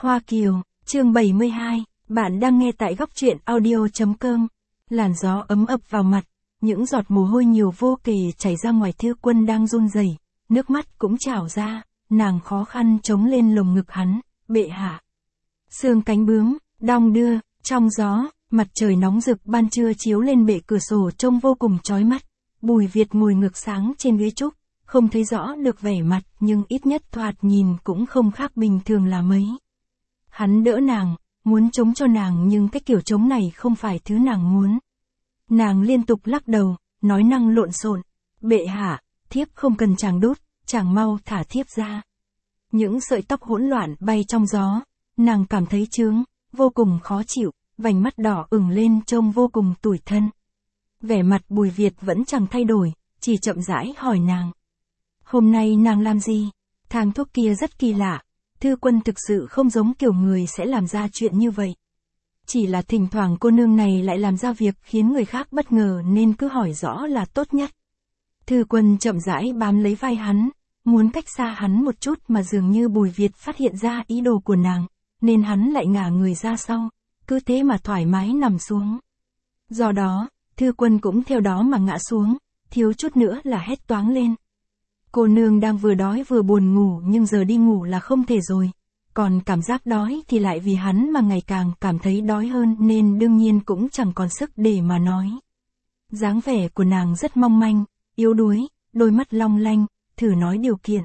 Hoa Kiều, chương 72, bạn đang nghe tại góc truyện audio.com. Làn gió ấm ập vào mặt, những giọt mồ hôi nhiều vô kể chảy ra ngoài. Thư Quân đang run rẩy, nước mắt cũng trào ra, nàng khó khăn chống lên lồng ngực hắn, bệ hạ. Sương cánh bướm, đong đưa, trong gió, mặt trời nóng rực ban trưa chiếu lên bệ cửa sổ trông vô cùng chói mắt. Bùi Việt ngồi ngược sáng trên ghế trúc, không thấy rõ được vẻ mặt nhưng ít nhất thoạt nhìn cũng không khác bình thường là mấy. Hắn đỡ nàng, muốn chống cho nàng nhưng cái kiểu chống này không phải thứ nàng muốn. Nàng liên tục lắc đầu, nói năng lộn xộn, bệ hạ, thiếp không cần chàng đút, chàng mau thả thiếp ra. Những sợi tóc hỗn loạn bay trong gió, nàng cảm thấy chướng, vô cùng khó chịu, vành mắt đỏ ửng lên trông vô cùng tủi thân. Vẻ mặt Bùi Việt vẫn chẳng thay đổi, chỉ chậm rãi hỏi nàng. Hôm nay nàng làm gì? Thang thuốc kia rất kỳ lạ. Thư Quân thực sự không giống kiểu người sẽ làm ra chuyện như vậy. Chỉ là thỉnh thoảng cô nương này lại làm ra việc khiến người khác bất ngờ nên cứ hỏi rõ là tốt nhất. Thư Quân chậm rãi bám lấy vai hắn, muốn cách xa hắn một chút mà dường như Bùi Việt phát hiện ra ý đồ của nàng, nên hắn lại ngả người ra sau, cứ thế mà thoải mái nằm xuống. Do đó, Thư Quân cũng theo đó mà ngã xuống, thiếu chút nữa là hét toáng lên. Cô nương đang vừa đói vừa buồn ngủ nhưng giờ đi ngủ là không thể rồi. Còn cảm giác đói thì lại vì hắn mà ngày càng cảm thấy đói hơn nên đương nhiên cũng chẳng còn sức để mà nói. Dáng vẻ của nàng rất mong manh, yếu đuối, đôi mắt long lanh, thử nói điều kiện.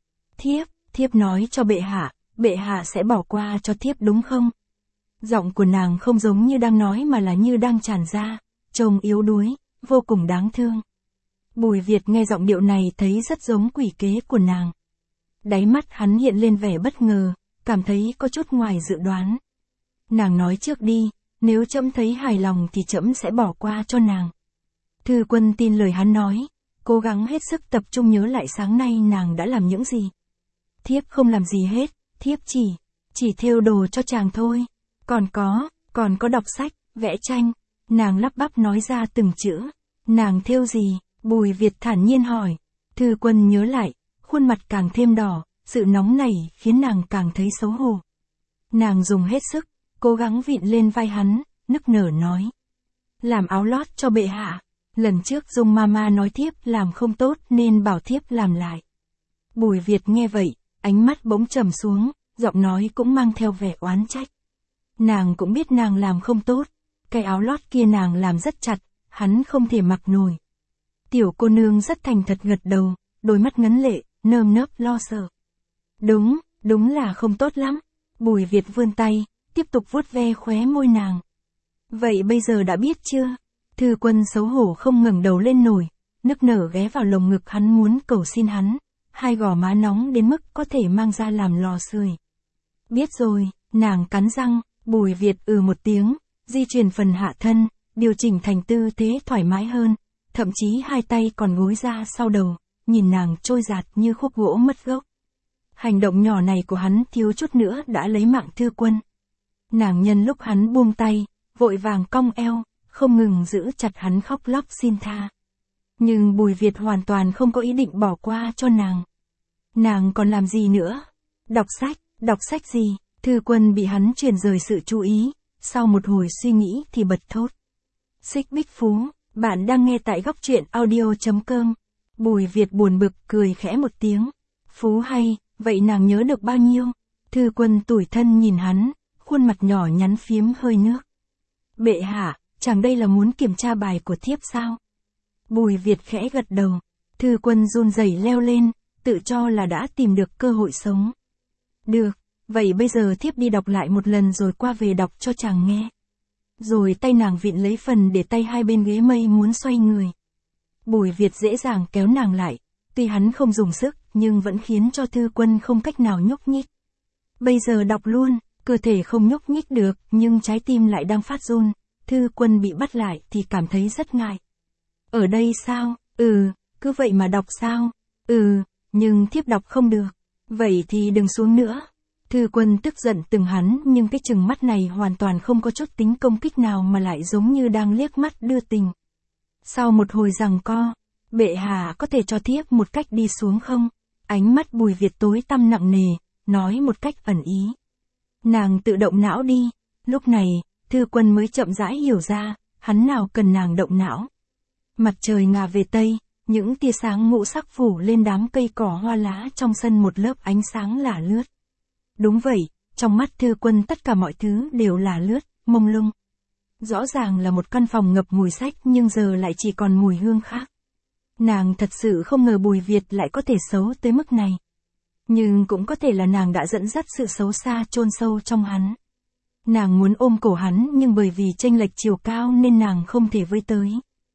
Thiếp nói cho bệ hạ sẽ bỏ qua cho thiếp đúng không? Giọng của nàng không giống như đang nói mà là như đang tràn ra, trông yếu đuối, vô cùng đáng thương. Bùi Việt nghe giọng điệu này thấy rất giống quỷ kế của nàng. Đáy mắt hắn hiện lên vẻ bất ngờ, cảm thấy có chút ngoài dự đoán. Nàng nói trước đi, nếu trẫm thấy hài lòng thì trẫm sẽ bỏ qua cho nàng. Thư Quân tin lời hắn nói, cố gắng hết sức tập trung nhớ lại sáng nay nàng đã làm những gì. Thiếp không làm gì hết, thiếp chỉ thêu đồ cho chàng thôi. Còn có đọc sách, vẽ tranh. Nàng lắp bắp nói ra từng chữ. Nàng thêu gì? Bùi Việt thản nhiên hỏi. Thư Quân nhớ lại, khuôn mặt càng thêm đỏ, sự nóng nảy khiến nàng càng thấy xấu hổ. Nàng dùng hết sức, cố gắng vịn lên vai hắn, nức nở nói. Làm áo lót cho bệ hạ. Lần trước Dung Mama nói thiếp làm không tốt nên bảo thiếp làm lại. Bùi Việt nghe vậy, ánh mắt bỗng trầm xuống, giọng nói cũng mang theo vẻ oán trách. Nàng cũng biết nàng làm không tốt, cái áo lót kia nàng làm rất chặt, hắn không thể mặc nổi. Tiểu cô nương rất thành thật gật đầu, đôi mắt ngấn lệ, nơm nớp lo sợ. Đúng là không tốt lắm. Bùi Việt vươn tay, tiếp tục vuốt ve khóe môi nàng. Vậy bây giờ đã biết chưa? Thư Quân xấu hổ không ngẩng đầu lên nổi, nức nở ghé vào lồng ngực hắn muốn cầu xin hắn, hai gò má nóng đến mức có thể mang ra làm lò sưởi. Biết rồi, nàng cắn răng, Bùi Việt một tiếng, di chuyển phần hạ thân, điều chỉnh thành tư thế thoải mái hơn, thậm chí hai tay còn gối ra sau đầu, nhìn nàng trôi dạt như khúc gỗ mất gốc. Hành động nhỏ này của hắn thiếu chút nữa đã lấy mạng Thư Quân. Nàng nhân lúc hắn buông tay, vội vàng cong eo, không ngừng giữ chặt hắn khóc lóc xin tha. Nhưng Bùi Việt hoàn toàn không có ý định bỏ qua cho nàng. Nàng còn làm gì nữa? Đọc sách gì? Thư Quân bị hắn chuyển rời sự chú ý, sau một hồi suy nghĩ thì bật thốt. Xích Bích Phú, bạn đang nghe tại góc truyện audio.com. Bùi Việt buồn bực cười khẽ một tiếng. Phú hay, vậy nàng nhớ được bao nhiêu? Thư Quân tủi thân nhìn hắn, khuôn mặt nhỏ nhắn phiếm hơi nước. Bệ hạ, chẳng đây là muốn kiểm tra bài của thiếp sao? Bùi Việt khẽ gật đầu. Thư Quân run rẩy leo lên, tự cho là đã tìm được cơ hội sống. Được, vậy bây giờ thiếp đi đọc lại một lần rồi qua về đọc cho chàng nghe. Rồi tay nàng vịn lấy phần để tay hai bên ghế mây muốn xoay người. Bùi Việt dễ dàng kéo nàng lại, tuy hắn không dùng sức nhưng vẫn khiến cho Thư Quân không cách nào nhúc nhích. Bây giờ đọc luôn, cơ thể không nhúc nhích được nhưng trái tim lại đang phát run. Thư Quân bị bắt lại thì cảm thấy rất ngại. Ở đây sao? Cứ vậy mà đọc sao? Nhưng thiếp đọc không được. Vậy thì đừng xuống nữa. Thư Quân tức giận từng hắn nhưng cái chừng mắt này hoàn toàn không có chút tính công kích nào mà lại giống như đang liếc mắt đưa tình. Sau một hồi giằng co, bệ hạ có thể cho thiếp một cách đi xuống không? Ánh mắt Bùi Việt tối tăm nặng nề, nói một cách ẩn ý. Nàng tự động não đi. Lúc này, Thư Quân mới chậm rãi hiểu ra, hắn nào cần nàng động não. Mặt trời ngả về Tây, những tia sáng ngũ sắc phủ lên đám cây cỏ hoa lá trong sân một lớp ánh sáng lả lướt. Đúng vậy, trong mắt Thư Quân tất cả mọi thứ đều lả lướt, mông lung. Rõ ràng là một căn phòng ngập mùi sách nhưng giờ lại chỉ còn mùi hương khác. Nàng thật sự không ngờ Bùi Việt lại có thể xấu tới mức này. Nhưng cũng có thể là nàng đã dẫn dắt sự xấu xa chôn sâu trong hắn. Nàng muốn ôm cổ hắn nhưng bởi vì chênh lệch chiều cao nên nàng không thể với tới.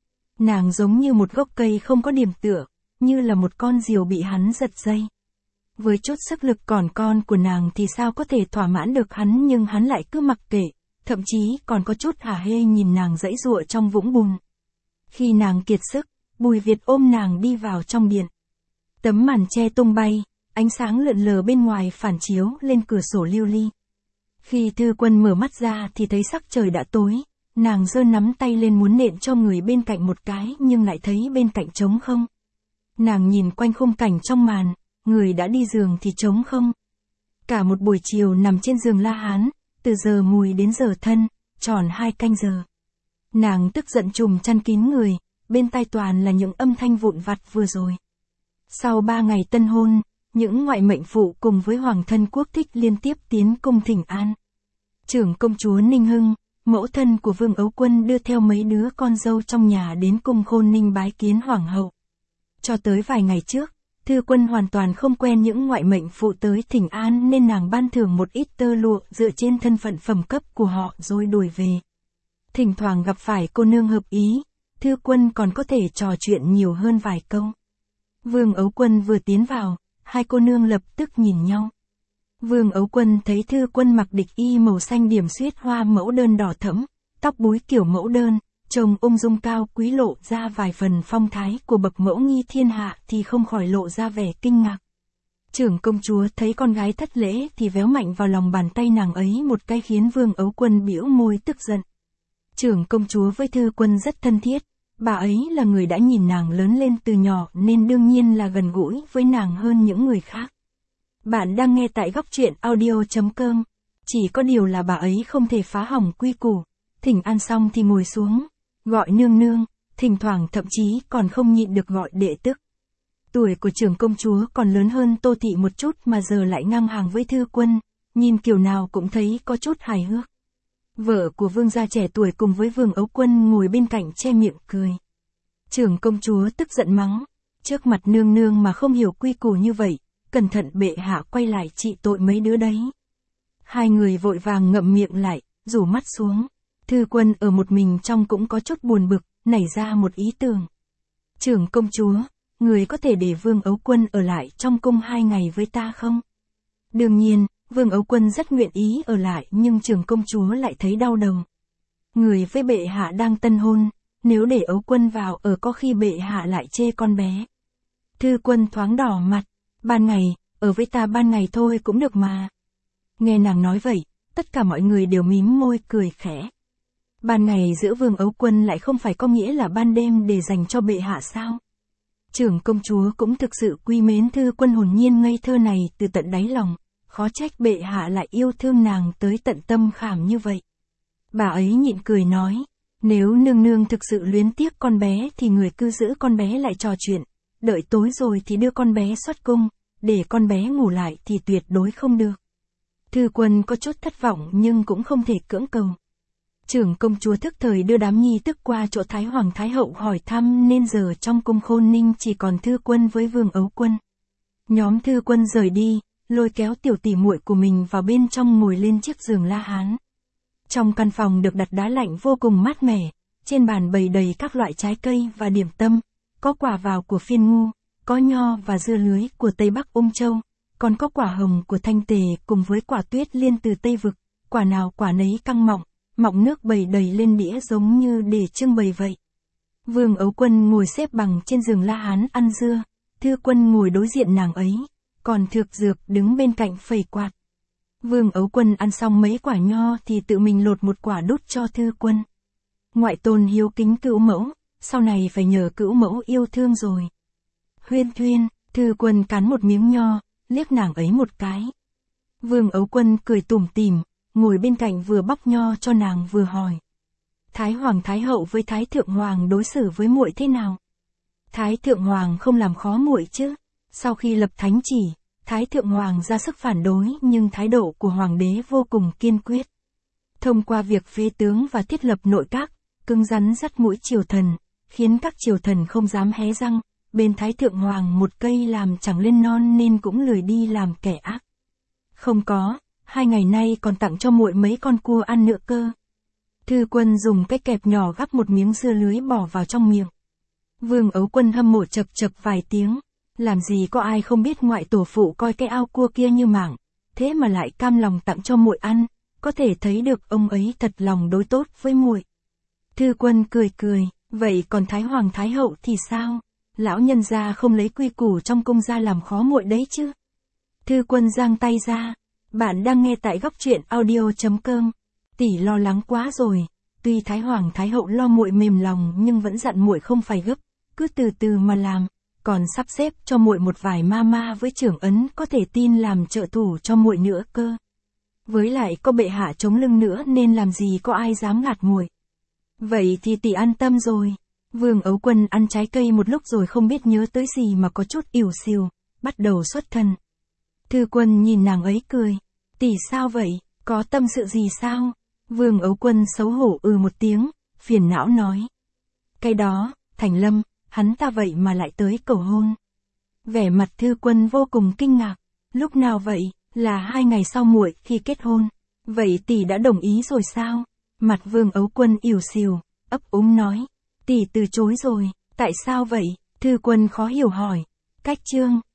Nàng giống như một gốc cây không có điểm tựa, như là một con diều bị hắn giật dây. Với chút sức lực còn con của nàng thì sao có thể thỏa mãn được hắn, nhưng hắn lại cứ mặc kệ, thậm chí còn có chút hả hê nhìn nàng giãy giụa trong vũng bùn. Khi nàng kiệt sức, Bùi Việt ôm nàng đi vào trong điện. Tấm màn che tung bay, ánh sáng lượn lờ bên ngoài phản chiếu lên cửa sổ lưu ly. Khi Thư Quân mở mắt ra thì thấy sắc trời đã tối, nàng giơ nắm tay lên muốn nện cho người bên cạnh một cái nhưng lại thấy bên cạnh trống không. Nàng nhìn quanh khung cảnh trong màn, người đã đi giường thì trống không. Cả một buổi chiều nằm trên giường La Hán, từ giờ mùi đến giờ thân, tròn 2 canh giờ. Nàng tức giận trùm chăn kín người, bên tai toàn là những âm thanh vụn vặt vừa rồi. Sau 3 ngày tân hôn, những ngoại mệnh phụ cùng với Hoàng thân Quốc Thích liên tiếp tiến cung thỉnh an. Trưởng công chúa Ninh Hưng, mẫu thân của Vương Ấu Quân đưa theo mấy đứa con dâu trong nhà đến cung Khôn Ninh bái kiến hoàng hậu. Cho tới vài ngày trước, Thư Quân hoàn toàn không quen những ngoại mệnh phụ tới thỉnh an nên nàng ban thưởng một ít tơ lụa dựa trên thân phận phẩm cấp của họ rồi đuổi về. Thỉnh thoảng gặp phải cô nương hợp ý, Thư Quân còn có thể trò chuyện nhiều hơn vài câu. Vương Ấu Quân vừa tiến vào, hai cô nương lập tức nhìn nhau. Vương Ấu Quân thấy Thư Quân mặc địch y màu xanh điểm xuyết hoa mẫu đơn đỏ thẫm, tóc búi kiểu mẫu đơn, trông ung dung cao quý lộ ra vài phần phong thái của bậc mẫu nghi thiên hạ thì không khỏi lộ ra vẻ kinh ngạc. Trưởng công chúa thấy con gái thất lễ thì véo mạnh vào lòng bàn tay nàng ấy một cái khiến Vương Ấu Quân bĩu môi tức giận. Trưởng công chúa với Thư Quân rất thân thiết, bà ấy là người đã nhìn nàng lớn lên từ nhỏ nên đương nhiên là gần gũi với nàng hơn những người khác. Bạn đang nghe tại góc truyện audio.com. Chỉ có điều là bà ấy không thể phá hỏng quy củ. Thỉnh ăn xong thì ngồi xuống, gọi nương nương, thỉnh thoảng thậm chí còn không nhịn được gọi đệ tức. Tuổi của trưởng công chúa còn lớn hơn Tô Thị một chút mà giờ lại ngang hàng với Thư Quân, nhìn kiểu nào cũng thấy có chút hài hước. Vợ của vương gia trẻ tuổi cùng với Vương Ấu Quân ngồi bên cạnh che miệng cười. Trưởng công chúa tức giận mắng, trước mặt nương nương mà không hiểu quy củ như vậy, cẩn thận bệ hạ quay lại trị tội mấy đứa đấy. Hai người vội vàng ngậm miệng lại, rủ mắt xuống. Thư Quân ở một mình trong cũng có chút buồn bực, nảy ra một ý tưởng. Trưởng công chúa, người có thể để Vương Ấu Quân ở lại trong cung 2 ngày với ta không? Đương nhiên, Vương Ấu Quân rất nguyện ý ở lại nhưng trưởng công chúa lại thấy đau đầu. Người với bệ hạ đang tân hôn, nếu để Ấu Quân vào ở có khi bệ hạ lại chê con bé. Thư Quân thoáng đỏ mặt, ban ngày, ở với ta ban ngày thôi cũng được mà. Nghe nàng nói vậy, tất cả mọi người đều mím môi cười khẽ. Ban ngày giữa Vương Ấu Quân lại không phải có nghĩa là ban đêm để dành cho bệ hạ sao? Trưởng công chúa cũng thực sự quý mến Thư Quân hồn nhiên ngây thơ này từ tận đáy lòng, khó trách bệ hạ lại yêu thương nàng tới tận tâm khảm như vậy. Bà ấy nhịn cười nói, nếu nương nương thực sự luyến tiếc con bé thì người cứ giữ con bé lại trò chuyện, đợi tối rồi thì đưa con bé xuất cung, để con bé ngủ lại thì tuyệt đối không được. Thư Quân có chút thất vọng nhưng cũng không thể cưỡng cầu. Trưởng công chúa thức thời đưa đám nhi tức qua chỗ Thái Hoàng Thái Hậu hỏi thăm nên giờ trong cung Khôn Ninh chỉ còn Thư Quân với Vương Ấu Quân. Nhóm Thư Quân rời đi, lôi kéo tiểu tỷ muội của mình vào bên trong ngồi lên chiếc giường La Hán. Trong căn phòng được đặt đá lạnh vô cùng mát mẻ, trên bàn bày đầy các loại trái cây và điểm tâm, có quả vào của Phiên Ngu, có nho và dưa lưới của Tây Bắc Ung Châu, còn có quả hồng của Thanh Tề cùng với quả tuyết liên từ Tây Vực, quả nào quả nấy căng mọng, mọng nước bày đầy lên đĩa giống như để trưng bày vậy. Vương Ấu Quân ngồi xếp bằng trên giường La Hán ăn dưa, Thư Quân ngồi đối diện nàng ấy, còn Thược Dược đứng bên cạnh phẩy quạt. Vương Ấu Quân ăn xong mấy quả nho thì tự mình lột một quả đút cho Thư Quân. Ngoại tôn hiếu kính cữu mẫu, sau này phải nhờ cữu mẫu yêu thương rồi. Huyên thuyên, Thư Quân cắn một miếng nho, liếc nàng ấy một cái. Vương Ấu Quân cười tủm tỉm, ngồi bên cạnh vừa bóc nho cho nàng vừa hỏi. Thái Hoàng Thái Hậu với Thái Thượng Hoàng đối xử với muội thế nào? Thái Thượng Hoàng không làm khó muội chứ? Sau khi lập thánh chỉ, Thái Thượng Hoàng ra sức phản đối nhưng thái độ của Hoàng đế vô cùng kiên quyết. Thông qua việc phế tướng và thiết lập nội các, cứng rắn dắt mũi triều thần, khiến các triều thần không dám hé răng, bên Thái Thượng Hoàng một cây làm chẳng lên non nên cũng lười đi làm kẻ ác. Không có, 2 ngày nay còn tặng cho muội mấy con cua ăn nữa cơ. Thư Quân dùng cái kẹp nhỏ gắp một miếng dưa lưới bỏ vào trong miệng. Vương Ấu Quân hâm mộ chậc chậc vài tiếng, làm gì có ai không biết ngoại tổ phụ coi cái ao cua kia như mạng, thế mà lại cam lòng tặng cho muội ăn, có thể thấy được ông ấy thật lòng đối tốt với muội. Thư Quân cười cười, vậy còn Thái Hoàng Thái Hậu thì sao? Lão nhân gia không lấy quy củ trong cung ra làm khó muội đấy chứ? Thư Quân giang tay ra, bạn đang nghe tại góc truyện audio.com. Tỷ lo lắng quá rồi, tuy Thái Hoàng Thái Hậu lo muội mềm lòng nhưng vẫn dặn muội không phải gấp, cứ từ từ mà làm, còn sắp xếp cho muội một vài ma với trưởng ấn có thể tin làm trợ thủ cho muội nữa cơ. Với lại có bệ hạ chống lưng nữa nên làm gì có ai dám gạt muội. Vậy thì tỷ an tâm rồi. Vương Ấu Quân ăn trái cây một lúc rồi không biết nhớ tới gì mà có chút ỉu xìu, bắt đầu xuất thần. Thư Quân nhìn nàng ấy cười, tỷ sao vậy, có tâm sự gì sao? Vương Ấu Quân xấu hổ một tiếng, phiền não nói. Cái đó, Thành Lâm, hắn ta vậy mà lại tới cầu hôn. Vẻ mặt Thư Quân vô cùng kinh ngạc, lúc nào vậy, là 2 ngày sau muội khi kết hôn. Vậy tỷ đã đồng ý rồi sao? Mặt Vương Ấu Quân ỉu xìu, ấp úng nói. Tỷ từ chối rồi, tại sao vậy? Thư Quân khó hiểu hỏi. Cách chương.